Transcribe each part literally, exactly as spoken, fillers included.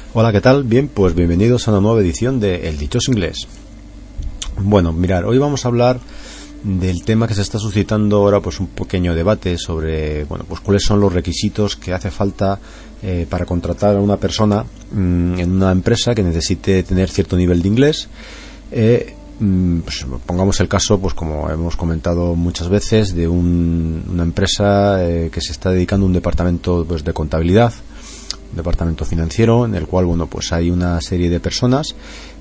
Hola, ¿qué tal? Bien, pues bienvenidos a una nueva edición de El Dichoso Inglés. Bueno, mirad, hoy vamos a hablar del tema que se está suscitando ahora, pues un pequeño debate sobre, bueno, pues cuáles son los requisitos que hace falta eh, para contratar a una persona mmm, en una empresa que necesite tener cierto nivel de inglés. Eh, Pues pongamos el caso, pues como hemos comentado muchas veces, de un, una empresa eh, que se está dedicando a un departamento pues de contabilidad, un departamento financiero, en el cual bueno pues hay una serie de personas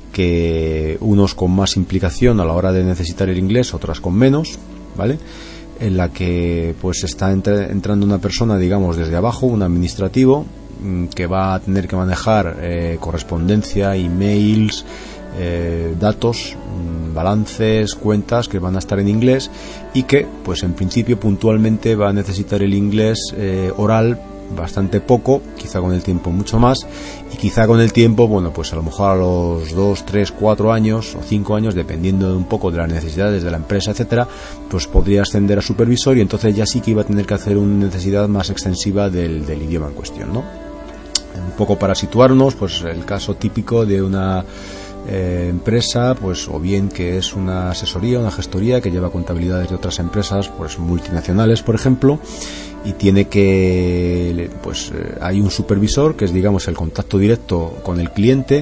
que unos con más implicación a la hora de necesitar el inglés, otras con menos, ¿vale? En la que pues está entre, entrando una persona, digamos, desde abajo, un administrativo que va a tener que manejar eh, correspondencia, emails, Eh, datos, balances, cuentas que van a estar en inglés y que pues en principio puntualmente va a necesitar el inglés eh, oral bastante poco, quizá con el tiempo mucho más, y quizá con el tiempo, bueno, pues a lo mejor a los dos, tres, cuatro años o cinco años, dependiendo un poco de las necesidades de la empresa, etcétera, pues podría ascender a supervisor y entonces ya sí que iba a tener que hacer una necesidad más extensiva del, del idioma en cuestión, ¿no? Un poco para situarnos, pues el caso típico de una Eh, empresa, pues o bien que es una asesoría, una gestoría que lleva contabilidades de otras empresas, pues multinacionales, por ejemplo, y tiene que, pues eh, hay un supervisor que es, digamos, el contacto directo con el cliente,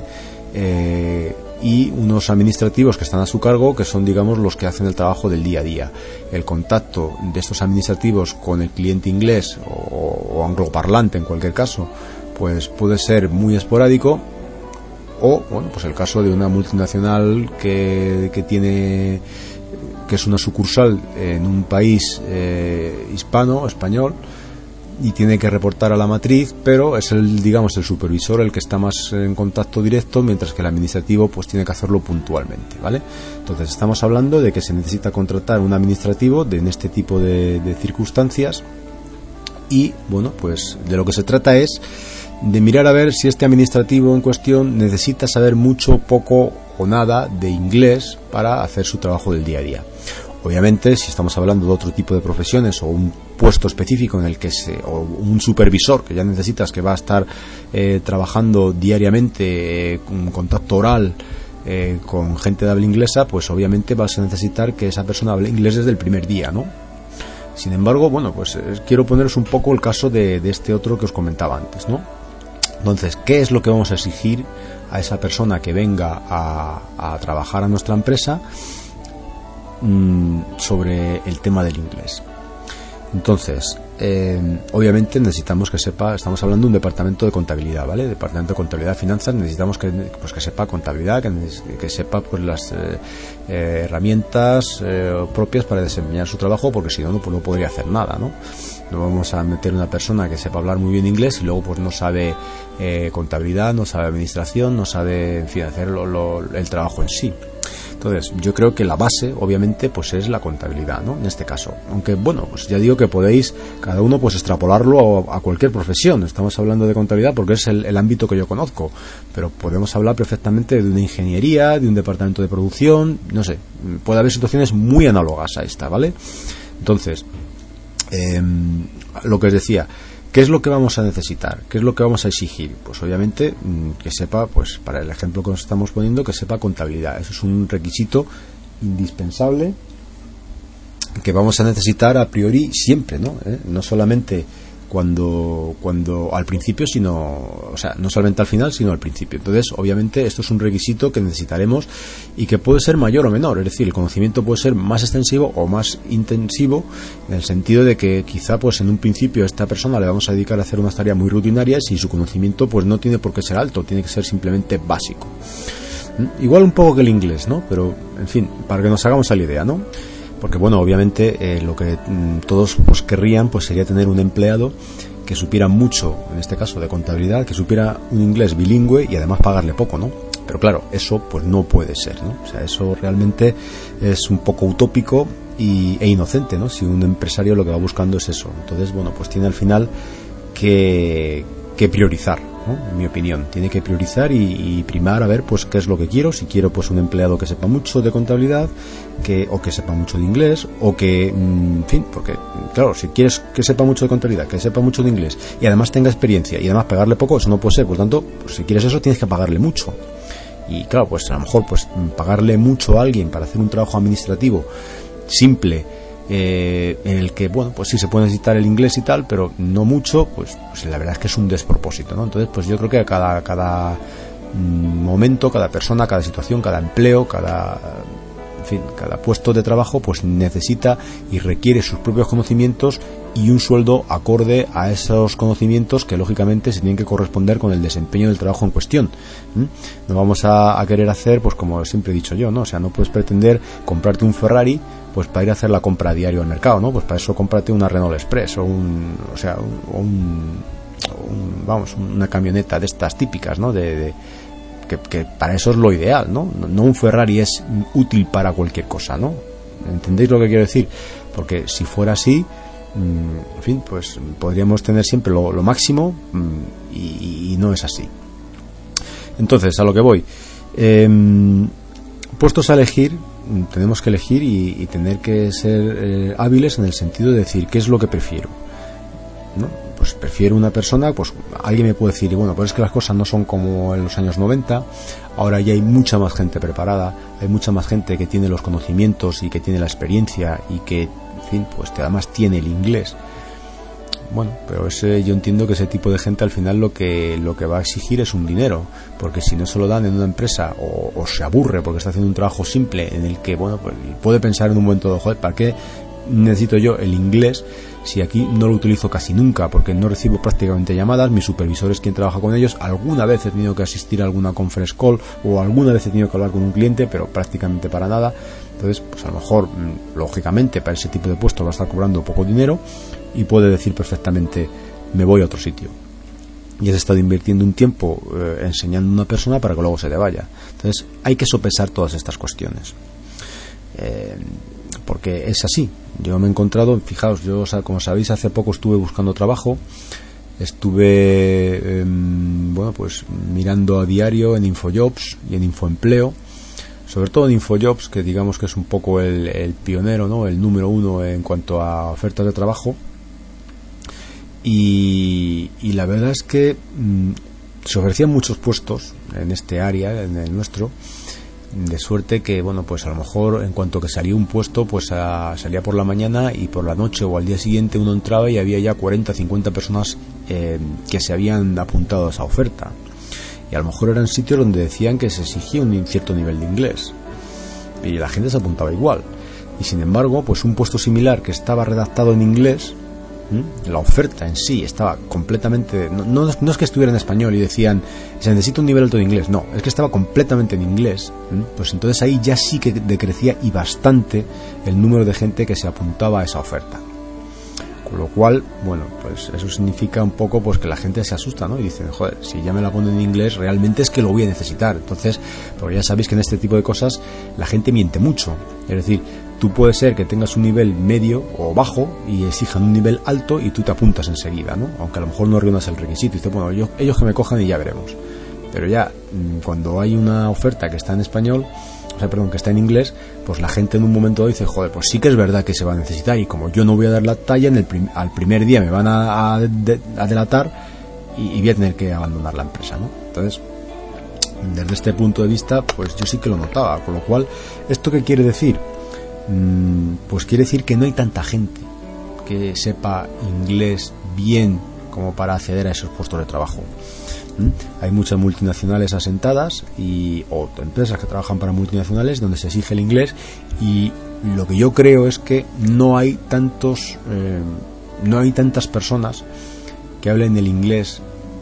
eh, y unos administrativos que están a su cargo, que son, digamos, los que hacen el trabajo del día a día. El contacto de estos administrativos con el cliente inglés o, o angloparlante, en cualquier caso, pues puede ser muy esporádico. O, bueno, pues el caso de una multinacional que, que tiene, que es una sucursal en un país eh, hispano, español, y tiene que reportar a la matriz, pero es el, digamos, el supervisor el que está más en contacto directo, mientras que el administrativo pues tiene que hacerlo puntualmente, ¿vale? Entonces estamos hablando de que se necesita contratar un administrativo de, en este tipo de, de circunstancias, y, bueno, pues de lo que se trata es de mirar a ver si este administrativo en cuestión necesita saber mucho, poco o nada de inglés para hacer su trabajo del día a día. Obviamente, si estamos hablando de otro tipo de profesiones o un puesto específico en el que se, o un supervisor que ya necesitas, que va a estar eh, trabajando diariamente eh, con contacto oral eh, con gente de habla inglesa, pues obviamente vas a necesitar que esa persona hable inglés desde el primer día, ¿no? Sin embargo, bueno, pues eh, quiero poneros un poco el caso de, de este otro que os comentaba antes, ¿no? Entonces, ¿qué es lo que vamos a exigir a esa persona que venga a, a trabajar a nuestra empresa mmm, sobre el tema del inglés? Entonces, eh, obviamente necesitamos que sepa, estamos hablando de un departamento de contabilidad, ¿vale? Departamento de contabilidad y finanzas, necesitamos que, pues, que sepa contabilidad, que, que sepa pues las eh, eh, herramientas eh, propias para desempeñar su trabajo, porque si no, no, pues no podría hacer nada, ¿no? No vamos a meter una persona que sepa hablar muy bien inglés y luego pues no sabe eh, contabilidad, no sabe administración, no sabe, en fin, hacer lo, lo, el trabajo en sí. Entonces, yo creo que la base, obviamente, pues es la contabilidad, ¿no? En este caso. Aunque, bueno, pues ya digo que podéis, cada uno, pues extrapolarlo a, a cualquier profesión. Estamos hablando de contabilidad porque es el, el ámbito que yo conozco. Pero podemos hablar perfectamente de una ingeniería, de un departamento de producción, no sé. Puede haber situaciones muy análogas a esta, ¿vale? Entonces, eh, lo que os decía, ¿qué es lo que vamos a necesitar? ¿Qué es lo que vamos a exigir? Pues obviamente que sepa, pues para el ejemplo que nos estamos poniendo, que sepa contabilidad. Eso es un requisito indispensable que vamos a necesitar a priori siempre, ¿no? ¿Eh? No solamente cuando cuando al principio, sino, o sea, no solamente al final, sino al principio. Entonces, obviamente, esto es un requisito que necesitaremos y que puede ser mayor o menor, es decir, el conocimiento puede ser más extensivo o más intensivo, en el sentido de que quizá pues en un principio a esta persona le vamos a dedicar a hacer unas tareas muy rutinarias y su conocimiento pues no tiene por qué ser alto, tiene que ser simplemente básico. ¿Mm? Igual un poco que el inglés, ¿no? Pero, en fin, para que nos hagamos a la idea, ¿no? Porque, bueno, obviamente eh, lo que mm, todos pues querrían pues sería tener un empleado que supiera mucho, en este caso de contabilidad, que supiera un inglés bilingüe y además pagarle poco, ¿no? Pero claro, eso pues no puede ser, ¿no? O sea, eso realmente es un poco utópico y, e inocente, ¿no? Si un empresario lo que va buscando es eso. Entonces, bueno, pues tiene al final que, que priorizar. ¿no? En mi opinión, tiene que priorizar y, y primar a ver pues qué es lo que quiero. Si quiero pues un empleado que sepa mucho de contabilidad, que o que sepa mucho de inglés, o que, en fin, porque claro, si quieres que sepa mucho de contabilidad, que sepa mucho de inglés y además tenga experiencia y además pagarle poco, eso no puede ser. Por tanto, pues si quieres eso tienes que pagarle mucho. Y claro, pues a lo mejor pues pagarle mucho a alguien para hacer un trabajo administrativo simple, eh, en el que, bueno, pues sí se puede necesitar el inglés y tal, pero no mucho, pues, pues la verdad es que es un despropósito, ¿no? Entonces, pues yo creo que cada, cada mm, momento, cada persona, cada situación, cada empleo, cada, en fin, cada puesto de trabajo, pues necesita y requiere sus propios conocimientos y un sueldo acorde a esos conocimientos que lógicamente se tienen que corresponder con el desempeño del trabajo en cuestión. ¿Mm? No vamos a, a querer hacer, pues como siempre he dicho yo, ¿no? O sea, no puedes pretender comprarte un Ferrari pues para ir a hacer la compra a diario al mercado, ¿no? Pues para eso cómprate una Renault Express o un, o sea, un, un, un vamos, una camioneta de estas típicas, ¿no? De, de que, que para eso es lo ideal, ¿no? No un Ferrari es útil para cualquier cosa, ¿no? ¿Entendéis lo que quiero decir? Porque si fuera así, en fin, pues podríamos tener siempre lo, lo máximo y, y no es así. Entonces, a lo que voy, eh, puestos a elegir, tenemos que elegir y, y tener que ser eh, hábiles en el sentido de decir qué es lo que prefiero, ¿no? Pues prefiero una persona, pues alguien me puede decir, y bueno, pues es que las cosas no son como en los años noventa, ahora ya hay mucha más gente preparada, hay mucha más gente que tiene los conocimientos y que tiene la experiencia y que, en fin, pues que además tiene el inglés. Bueno, pero ese, yo entiendo que ese tipo de gente al final lo que lo que va a exigir es un dinero, porque si no se lo dan en una empresa o, o se aburre porque está haciendo un trabajo simple en el que, bueno, pues puede pensar en un momento de, joder, ¿para qué necesito yo el inglés si aquí no lo utilizo casi nunca? Porque no recibo prácticamente llamadas, mi supervisor es quien trabaja con ellos, alguna vez he tenido que asistir a alguna conference call o alguna vez he tenido que hablar con un cliente, pero prácticamente para nada. Entonces, pues a lo mejor, lógicamente, para ese tipo de puesto va a estar cobrando poco dinero y puede decir perfectamente, me voy a otro sitio. Y has estado invirtiendo un tiempo eh, enseñando a una persona para que luego se te vaya. Entonces, hay que sopesar todas estas cuestiones. Eh, porque es así. Yo me he encontrado, fijaos, yo, o sea, como sabéis, hace poco estuve buscando trabajo. Estuve, eh, bueno, pues mirando a diario en Infojobs y en Infoempleo. Sobre todo en Infojobs, que digamos que es un poco el, el pionero, ¿no? El número uno en cuanto a ofertas de trabajo. Y, y la verdad es que mmm, se ofrecían muchos puestos en este área, en el nuestro, de suerte que, bueno, pues a lo mejor en cuanto que salía un puesto, pues a, salía por la mañana y por la noche o al día siguiente uno entraba y había ya cuarenta, cincuenta personas eh, que se habían apuntado a esa oferta. Y a lo mejor eran sitios donde decían que se exigía un cierto nivel de inglés y la gente se apuntaba igual. Y sin embargo, pues un puesto similar que estaba redactado en inglés, ¿m? La oferta en sí estaba completamente, no, no, no es que estuviera en español y decían se necesita un nivel alto de inglés, no, es que estaba completamente en inglés, ¿m? Pues entonces ahí ya sí que decrecía y bastante el número de gente que se apuntaba a esa oferta. Con lo cual, bueno, pues eso significa un poco pues que la gente se asusta, ¿no? Y dicen, joder, si ya me la ponen en inglés, realmente es que lo voy a necesitar. Entonces, porque ya sabéis que en este tipo de cosas la gente miente mucho. Es decir, tú puedes ser que tengas un nivel medio o bajo y exijan un nivel alto y tú te apuntas enseguida, ¿no? Aunque a lo mejor no reúnas el requisito. Y dices, bueno, yo, ellos que me cojan y ya veremos. Pero ya, cuando hay una oferta que está en español, o sea, perdón, que está en inglés, pues la gente en un momento dice, joder, pues sí que es verdad que se va a necesitar y como yo no voy a dar la talla, en el prim- al primer día me van a, a, de, a delatar y, y voy a tener que abandonar la empresa, ¿no? Entonces, desde este punto de vista, pues yo sí que lo notaba, con lo cual, ¿esto qué quiere decir? Mm, pues quiere decir que no hay tanta gente que sepa inglés bien como para acceder a esos puestos de trabajo. ¿Mm? Hay muchas multinacionales asentadas y o empresas que trabajan para multinacionales donde se exige el inglés y lo que yo creo es que no hay tantos eh, no hay tantas personas que hablen el inglés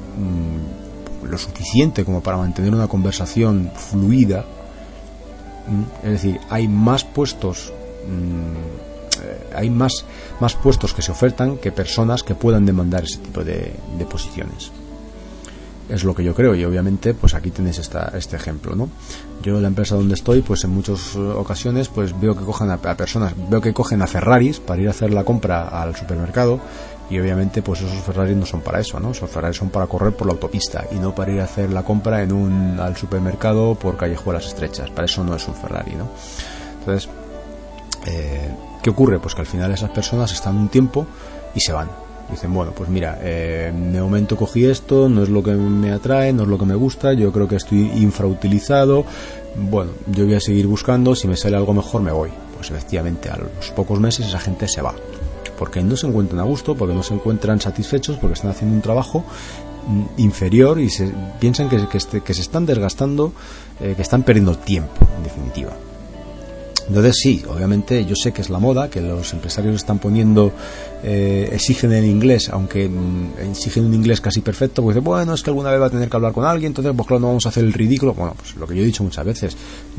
mmm, lo suficiente como para mantener una conversación fluida. ¿Mm? Es decir, hay más puestos mmm, eh, hay más más puestos que se ofertan que personas que puedan demandar ese tipo de, de posiciones. es lo que yo creo, y obviamente pues aquí tenéis esta, este ejemplo, ¿no? Yo en la empresa donde estoy, pues en muchas ocasiones pues veo que cogen a, a personas, veo que cogen a Ferraris para ir a hacer la compra al supermercado, y obviamente pues esos Ferraris no son para eso, ¿no? Esos Ferraris son para correr por la autopista y no para ir a hacer la compra en un al supermercado por callejuelas estrechas. Para eso no es un Ferrari, ¿no? Entonces, eh, ¿qué ocurre? Pues que al final esas personas están un tiempo y se van. Dicen, bueno, pues mira, eh, de momento cogí esto, no es lo que me atrae, no es lo que me gusta, yo creo que estoy infrautilizado, bueno, yo voy a seguir buscando, si me sale algo mejor me voy. Pues efectivamente a los pocos meses esa gente se va, porque no se encuentran a gusto, porque no se encuentran satisfechos, porque están haciendo un trabajo inferior y se piensan que, que, este, que se están desgastando, eh, que están perdiendo tiempo, en definitiva. Entonces sí, obviamente yo sé que es la moda, que los empresarios están poniendo, eh, exigen el inglés, aunque mm, exigen un inglés casi perfecto, pues bueno, es que alguna vez va a tener que hablar con alguien, entonces pues claro, no vamos a hacer el ridículo. Bueno, pues lo que yo he dicho muchas veces,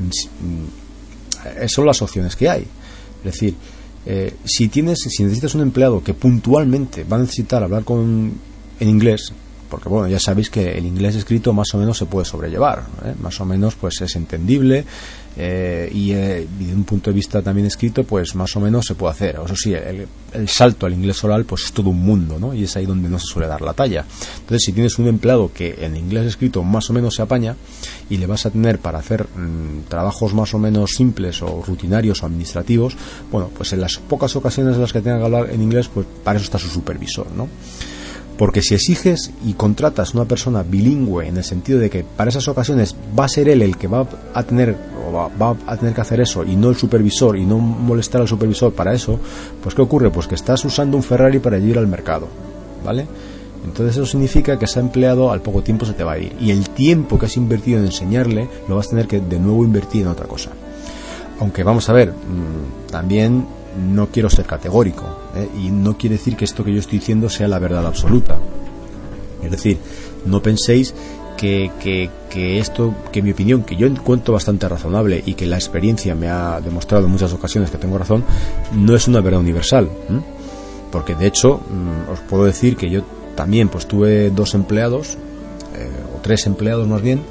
mm, son las opciones que hay. Es decir, eh, si tienes, si necesitas un empleado que puntualmente va a necesitar hablar con en inglés, porque bueno, ya sabéis que el inglés escrito más o menos se puede sobrellevar, ¿eh? Más o menos pues es entendible, eh, y, eh, y de un punto de vista también escrito pues más o menos se puede hacer. Eso sí, el, el salto al inglés oral pues es todo un mundo, ¿no? Y es ahí donde no se suele dar la talla. Entonces, si tienes un empleado que en inglés escrito más o menos se apaña y le vas a tener para hacer mmm, trabajos más o menos simples o rutinarios o administrativos, bueno, pues en las pocas ocasiones en las que tenga que hablar en inglés, pues para eso está su supervisor, ¿no? Porque si exiges y contratas una persona bilingüe, en el sentido de que para esas ocasiones va a ser él el que va a tener o va, va a tener que hacer eso y no el supervisor, y no molestar al supervisor para eso, pues ¿qué ocurre? Pues que estás usando un Ferrari para ir al mercado, ¿vale? Entonces eso significa que ese empleado al poco tiempo se te va a ir, y el tiempo que has invertido en enseñarle lo vas a tener que de nuevo invertir en otra cosa. Aunque vamos a ver, mmm, también no quiero ser categórico, ¿eh? Y no quiere decir que esto que yo estoy diciendo sea la verdad absoluta. Es decir, no penséis que, que, que esto, que mi opinión, que yo encuentro bastante razonable y que la experiencia me ha demostrado en muchas ocasiones que tengo razón, no es una verdad universal, ¿eh? Porque de hecho mmm, os puedo decir que yo también pues tuve dos empleados, eh, o tres empleados más bien,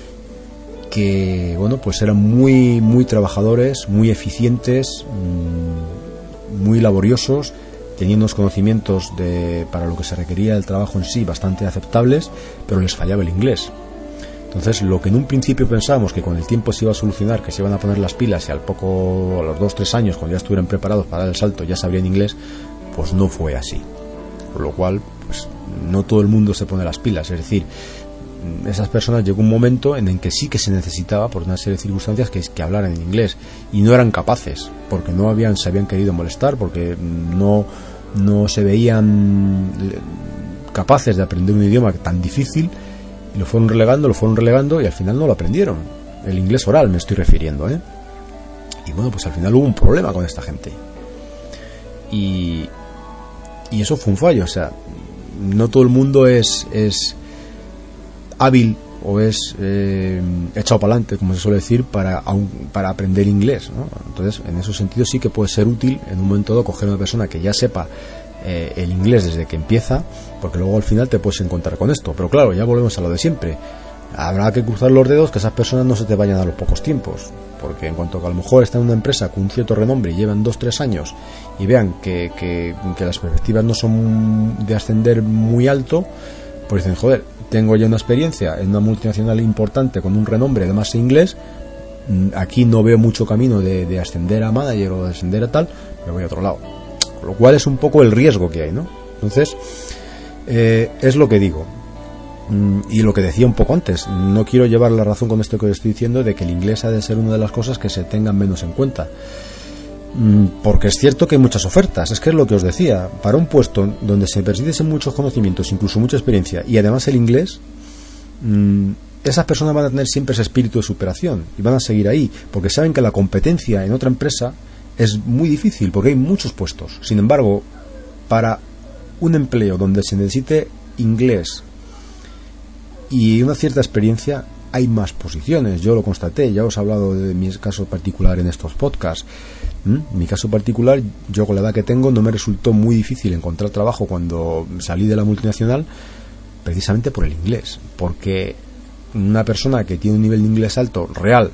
que bueno, pues eran muy muy trabajadores, muy eficientes, muy laboriosos, tenían unos conocimientos de, para lo que se requería del trabajo en sí, bastante aceptables, pero les fallaba el inglés. Entonces, lo que en un principio pensábamos que con el tiempo se iba a solucionar, que se iban a poner las pilas y al poco, a los dos tres años, cuando ya estuvieran preparados para dar el salto, ya sabrían inglés, pues no fue así. Por lo cual, pues no todo el mundo se pone las pilas, es decir, esas personas llegó un momento en el que sí que se necesitaba, por una serie de circunstancias, que, que hablaran en inglés, y no eran capaces, porque no habían, se habían querido molestar, porque no, no se veían capaces de aprender un idioma tan difícil, y lo fueron relegando, lo fueron relegando, y al final no lo aprendieron. El inglés oral me estoy refiriendo, ¿eh? Y bueno, pues al final hubo un problema con esta gente. Y, y eso fue un fallo, o sea, no todo el mundo es... es hábil o es eh, echado para adelante, como se suele decir, para, para aprender inglés, ¿no? Entonces, en ese sentido sí que puede ser útil en un momento dado coger a una persona que ya sepa eh, el inglés desde que empieza, porque luego al final te puedes encontrar con esto. Pero claro, ya volvemos a lo de siempre. Habrá que cruzar los dedos que esas personas no se te vayan a los pocos tiempos, porque en cuanto que a lo mejor están en una empresa con un cierto renombre y llevan dos tres años y vean que, que, que las perspectivas no son de ascender muy alto, pues dicen, joder, tengo ya una experiencia en una multinacional importante con un renombre, además en inglés, aquí no veo mucho camino de, de ascender a manager o de ascender a tal, me voy a otro lado. Con lo cual es un poco el riesgo que hay, ¿no? Entonces, eh, es lo que digo. Y lo que decía un poco antes, no quiero llevar la razón con esto que os estoy diciendo de que el inglés ha de ser una de las cosas que se tengan menos en cuenta. Porque es cierto que hay muchas ofertas, es que es lo que os decía, para un puesto donde se precisen muchos conocimientos, incluso mucha experiencia, y además el inglés, mmm, esas personas van a tener siempre ese espíritu de superación y van a seguir ahí, porque saben que la competencia en otra empresa es muy difícil, porque hay muchos puestos. Sin embargo, para un empleo donde se necesite inglés y una cierta experiencia, hay más posiciones. Yo lo constaté, ya os he hablado de mi caso particular en estos podcasts. ¿Mm? Mi caso particular, yo con la edad que tengo no me resultó muy difícil encontrar trabajo cuando salí de la multinacional, precisamente por el inglés, porque una persona que tiene un nivel de inglés alto, real,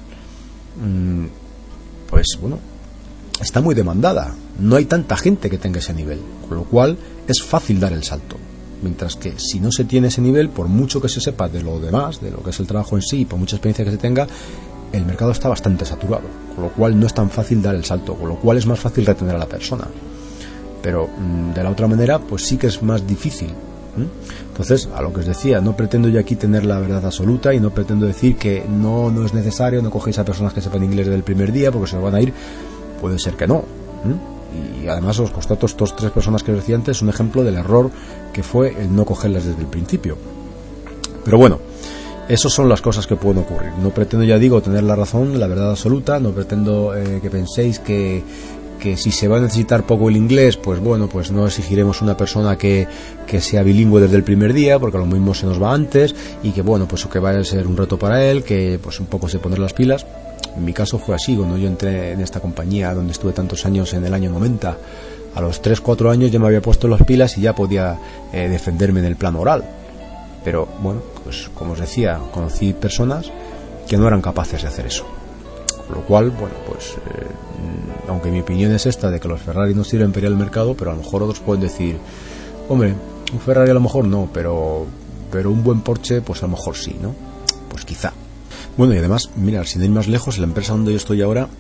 pues bueno, está muy demandada, no hay tanta gente que tenga ese nivel, con lo cual es fácil dar el salto, mientras que si no se tiene ese nivel, por mucho que se sepa de lo demás, de lo que es el trabajo en sí, por mucha experiencia que se tenga, el mercado está bastante saturado, con lo cual no es tan fácil dar el salto, con lo cual es más fácil retener a la persona, pero de la otra manera pues sí que es más difícil. Entonces, a lo que os decía, no pretendo yo aquí tener la verdad absoluta y no pretendo decir que no, no es necesario, no cogéis a personas que sepan inglés desde el primer día porque se os van a ir, puede ser que no. Y además os constato, estos tres personas que os decía antes, un ejemplo del error que fue el no cogerlas desde el principio. Pero bueno, esas son las cosas que pueden ocurrir. No pretendo, ya digo, tener la razón, la verdad absoluta, no pretendo eh, que penséis que, que si se va a necesitar poco el inglés, pues bueno, pues no exigiremos una persona que, que sea bilingüe desde el primer día, porque lo mismo se nos va antes, y que bueno, pues que vaya a ser un reto para él, que pues un poco se poner las pilas. En mi caso fue así, cuando yo entré en esta compañía donde estuve tantos años en el año noventa, a los tres cuatro años ya me había puesto las pilas y ya podía eh, defenderme en el plano oral. Pero bueno, pues como os decía, conocí personas que no eran capaces de hacer eso. Con lo cual, bueno, pues eh, aunque mi opinión es esta de que los Ferrari no sirven para ir al mercado, pero a lo mejor otros pueden decir, hombre, un Ferrari a lo mejor no, pero pero un buen Porsche pues a lo mejor sí, ¿no? Pues quizá. Bueno, y además, mira, sin ir más lejos, la empresa donde yo estoy ahora,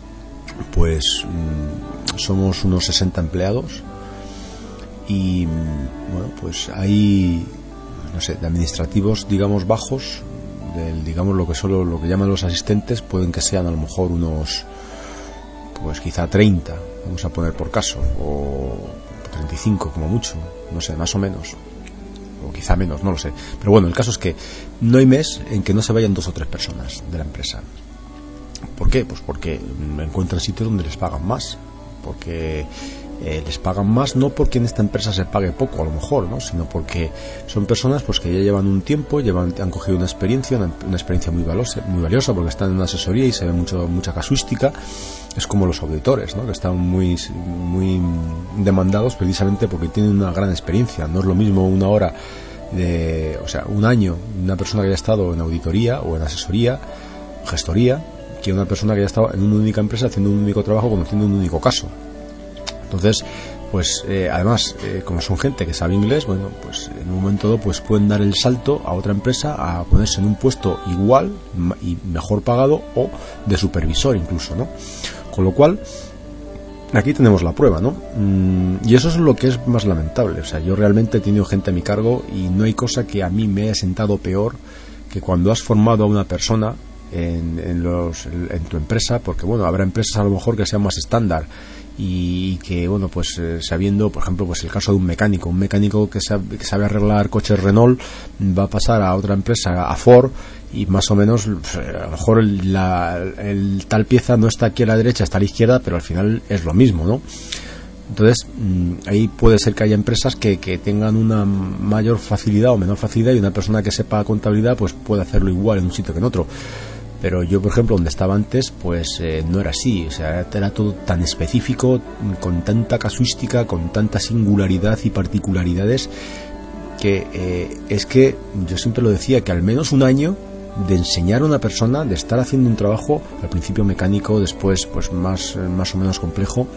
pues mmm, somos unos sesenta empleados y bueno, pues hay, no sé, de administrativos, digamos, bajos, del, digamos, lo que solo lo que llaman los asistentes, pueden que sean a lo mejor unos, pues quizá treinta, vamos a poner por caso, o treinta y cinco como mucho, no sé, más o menos, o quizá menos, no lo sé. Pero bueno, el caso es que no hay mes en que no se vayan dos o tres personas de la empresa. ¿Por qué? Pues porque encuentran sitios donde les pagan más, porque eh, les pagan más no porque en esta empresa se pague poco a lo mejor, ¿no? Sino porque son personas pues que ya llevan un tiempo, llevan, han cogido una experiencia, una, una experiencia muy valiosa, muy valiosa porque están en una asesoría y se ve mucho, mucha casuística. Es como los auditores, ¿no? Que están muy, muy demandados precisamente porque tienen una gran experiencia. No es lo mismo una hora de, o sea, un año, una persona que haya estado en auditoría o en asesoría, gestoría, que una persona que haya estado en una única empresa haciendo un único trabajo, conociendo un único caso. Entonces, pues eh, además, eh, como son gente que sabe inglés, bueno, pues en un momento dado pues pueden dar el salto a otra empresa a ponerse en un puesto igual y mejor pagado o de supervisor incluso, ¿no? Con lo cual, aquí tenemos la prueba, ¿no? Y eso es lo que es más lamentable. O sea, yo realmente he tenido gente a mi cargo y no hay cosa que a mí me haya sentado peor que cuando has formado a una persona en, en, los, en tu empresa, porque bueno, habrá empresas a lo mejor que sean más estándar y que bueno, pues eh, sabiendo, por ejemplo, pues el caso de un mecánico, un mecánico que sabe, que sabe arreglar coches Renault va a pasar a otra empresa, a Ford, y más o menos a lo mejor el, la, el tal pieza no está aquí a la derecha, está a la izquierda, pero al final es lo mismo, ¿no? Entonces ahí puede ser que haya empresas que, que tengan una mayor facilidad o menor facilidad y una persona que sepa contabilidad pues puede hacerlo igual en un sitio que en otro. Pero yo, por ejemplo, donde estaba antes, pues eh, no era así. O sea, era todo tan específico, con tanta casuística, con tanta singularidad y particularidades, que eh, es que yo siempre lo decía, que al menos un año de enseñar a una persona, de estar haciendo un trabajo, al principio mecánico, después pues más, más o menos complejo,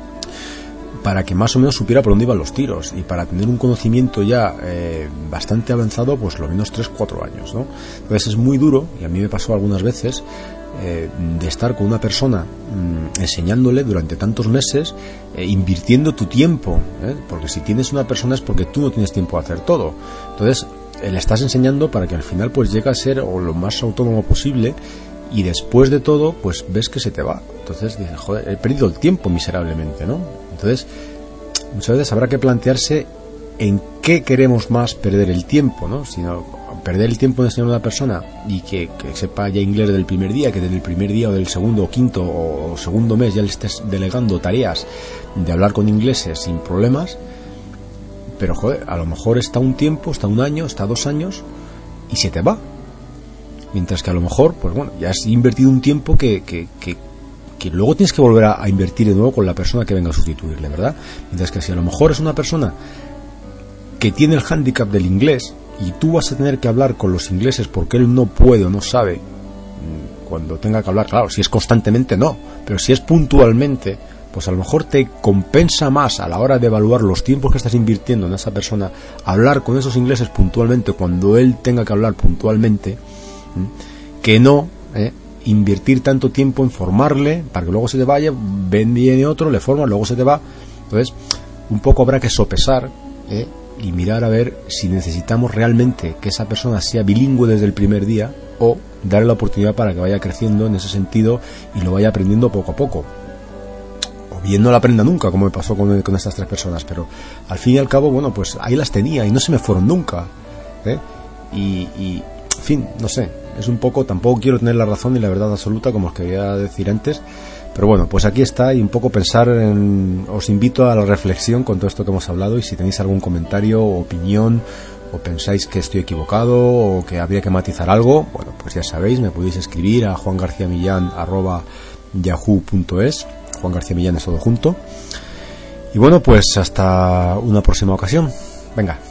para que más o menos supiera por dónde iban los tiros y para tener un conocimiento ya eh, bastante avanzado, pues lo menos tres cuatro años, ¿no? Entonces es muy duro, y a mí me pasó algunas veces, eh, de estar con una persona mmm, enseñándole durante tantos meses, eh, invirtiendo tu tiempo, ¿eh? Porque si tienes una persona es porque tú no tienes tiempo de hacer todo. Entonces eh, le estás enseñando para que al final pues llegue a ser o lo más autónomo posible, y después de todo pues ves que se te va. Entonces dices, joder, he perdido el tiempo miserablemente, ¿no? Entonces muchas veces habrá que plantearse en qué queremos más perder el tiempo, ¿no? Si no, perder el tiempo en enseñar a una persona y que, que sepa ya inglés desde el primer día, que desde el primer día o del segundo o quinto o segundo mes ya le estés delegando tareas de hablar con ingleses sin problemas, pero joder, a lo mejor está un tiempo, está un año, está dos años y se te va. Mientras que a lo mejor, pues bueno, ya has invertido un tiempo que, que, que, que luego tienes que volver a, a invertir de nuevo con la persona que venga a sustituirle, ¿verdad? Mientras que si a lo mejor es una persona que tiene el hándicap del inglés, y tú vas a tener que hablar con los ingleses porque él no puede o no sabe cuando tenga que hablar, claro, si es constantemente no, pero si es puntualmente, pues a lo mejor te compensa más a la hora de evaluar los tiempos que estás invirtiendo en esa persona, hablar con esos ingleses puntualmente cuando él tenga que hablar puntualmente, ¿eh? que no ¿eh? invertir tanto tiempo en formarle para que luego se te vaya, ven viene otro, le forma, luego se te va. Entonces, un poco habrá que sopesar ¿eh? y mirar a ver si necesitamos realmente que esa persona sea bilingüe desde el primer día o darle la oportunidad para que vaya creciendo en ese sentido y lo vaya aprendiendo poco a poco. O bien no la aprenda nunca, como me pasó con, con estas tres personas, pero al fin y al cabo, bueno, pues ahí las tenía y no se me fueron nunca. ¿eh? Y, y, en fin, no sé, es un poco, tampoco quiero tener la razón ni la verdad absoluta como os quería decir antes, pero bueno, pues aquí está y un poco pensar en, os invito a la reflexión con todo esto que hemos hablado y si tenéis algún comentario o opinión o pensáis que estoy equivocado o que habría que matizar algo, bueno, pues ya sabéis, me podéis escribir a juangarciamillán arroba yahoo punto es. Juan García Millán es todo junto. Y bueno, pues hasta una próxima ocasión. Venga.